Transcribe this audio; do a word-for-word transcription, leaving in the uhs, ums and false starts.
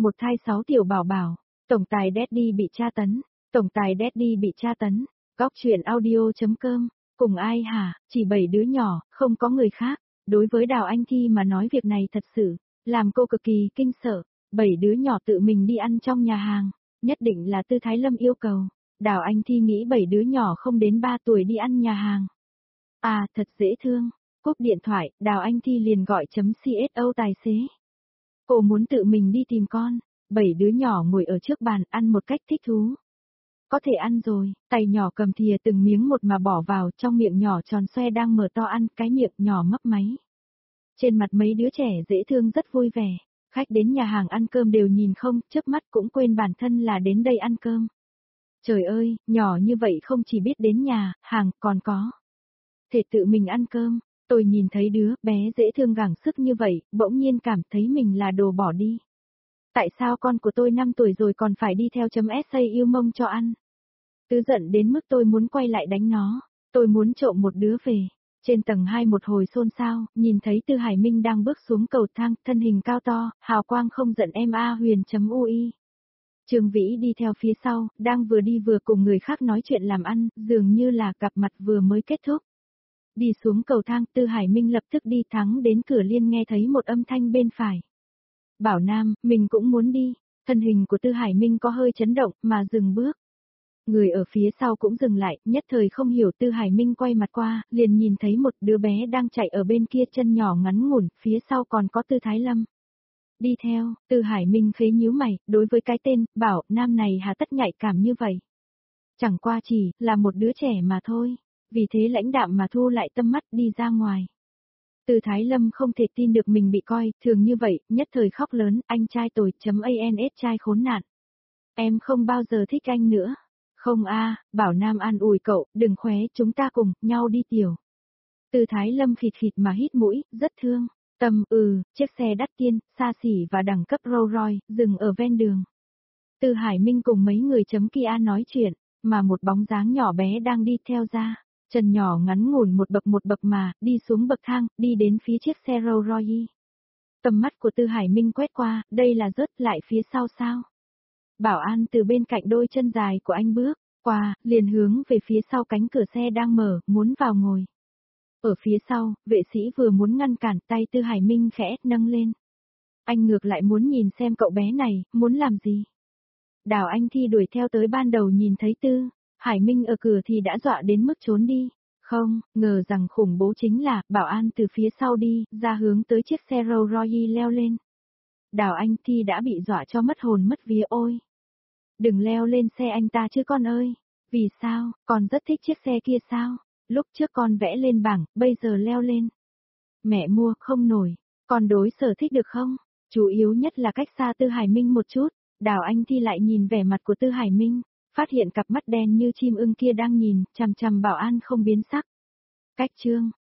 Một thai sáu tiểu bảo bảo, tổng tài Daddy bị tra tấn, tổng tài Daddy bị tra tấn, góc chuyện audio.com, cùng ai hả, chỉ bảy đứa nhỏ, không có người khác. Đối với Đào Anh Thi mà nói việc này thật sự, làm cô cực kỳ kinh sợ, bảy đứa nhỏ tự mình đi ăn trong nhà hàng, nhất định là Tư Thái Lâm yêu cầu. Đào Anh Thi nghĩ bảy đứa nhỏ không đến ba tuổi đi ăn nhà hàng. À, thật dễ thương. Cúp điện thoại, Đào Anh Thi liền gọi chấm xô tài xế. Cô muốn tự mình đi tìm con. Bảy đứa nhỏ ngồi ở trước bàn ăn một cách thích thú. Có thể ăn rồi, tay nhỏ cầm thìa từng miếng một mà bỏ vào trong miệng nhỏ tròn xoe đang mở to ăn, cái miệng nhỏ mấp máy. Trên mặt mấy đứa trẻ dễ thương rất vui vẻ. Khách đến nhà hàng ăn cơm đều nhìn không, chớp mắt cũng quên bản thân là đến đây ăn cơm. Trời ơi, nhỏ như vậy không chỉ biết đến nhà, hàng, còn có thể tự mình ăn cơm. Tôi nhìn thấy đứa bé dễ thương gắng sức như vậy, bỗng nhiên cảm thấy mình là đồ bỏ đi. Tại sao con của tôi năm tuổi rồi còn phải đi theo chấm sa yêu mông cho ăn? Tức giận đến mức tôi muốn quay lại đánh nó. Tôi muốn trộm một đứa về. Trên tầng hai một hồi xôn xao, nhìn thấy Tư Hải Minh đang bước xuống cầu thang, thân hình cao to, hào quang không giận em a huyền.ui. Trương Vĩ đi theo phía sau, đang vừa đi vừa cùng người khác nói chuyện làm ăn, dường như là gặp mặt vừa mới kết thúc. Đi xuống cầu thang, Tư Hải Minh lập tức đi thắng đến cửa liên nghe thấy một âm thanh bên phải. Bảo Nam, mình cũng muốn đi. Thân hình của Tư Hải Minh có hơi chấn động mà dừng bước. Người ở phía sau cũng dừng lại, nhất thời không hiểu Tư Hải Minh quay mặt qua, liền nhìn thấy một đứa bé đang chạy ở bên kia chân nhỏ ngắn ngủn, phía sau còn có Tư Thái Lâm. Đi theo, Tư Hải Minh khế nhíu mày, đối với cái tên, Bảo Nam này hà tất nhạy cảm như vậy. Chẳng qua chỉ là một đứa trẻ mà thôi, vì thế lãnh đạm mà thu lại tâm mắt đi ra ngoài. Tư Thái Lâm không thể tin được mình bị coi, thường như vậy, nhất thời khóc lớn, anh trai tồi.ans trai khốn nạn. Em không bao giờ thích anh nữa. Không a, Bảo Nam an ủi cậu, đừng khóe, chúng ta cùng nhau đi tiểu. Tư Thái Lâm khịt khịt mà hít mũi, rất thương. Tâm, ừ, chiếc xe đắt tiền, xa xỉ và đẳng cấp Rolls Royce, dừng ở ven đường. Tư Hải Minh cùng mấy người chấm Kia nói chuyện, mà một bóng dáng nhỏ bé đang đi theo ra. Chân nhỏ ngắn ngủn một bậc một bậc mà, đi xuống bậc thang, đi đến phía chiếc xe Rolls Royce. Tầm mắt của Tư Hải Minh quét qua, đây là rớt lại phía sau sao? Bảo an từ bên cạnh đôi chân dài của anh bước qua, liền hướng về phía sau cánh cửa xe đang mở, muốn vào ngồi. Ở phía sau, vệ sĩ vừa muốn ngăn cản, tay Tư Hải Minh khẽ nâng lên. Anh ngược lại muốn nhìn xem cậu bé này, muốn làm gì. Đào Anh Thi đuổi theo tới ban đầu nhìn thấy Tư Hải Minh ở cửa thì đã dọa đến mức trốn đi. Không, ngờ rằng khủng bố chính là, bảo an từ phía sau đi, ra hướng tới chiếc xe Rolls Royce leo lên. Đào Anh Thi đã bị dọa cho mất hồn mất vía ôi. Đừng leo lên xe anh ta chứ con ơi. Vì sao, con rất thích chiếc xe kia sao? Lúc trước con vẽ lên bảng, bây giờ leo lên. Mẹ mua không nổi, con đối sở thích được không? Chủ yếu nhất là cách xa Tư Hải Minh một chút. Đào Anh Thi lại nhìn vẻ mặt của Tư Hải Minh, phát hiện cặp mắt đen như chim ưng kia đang nhìn, chằm chằm bảo an không biến sắc. Cách trương,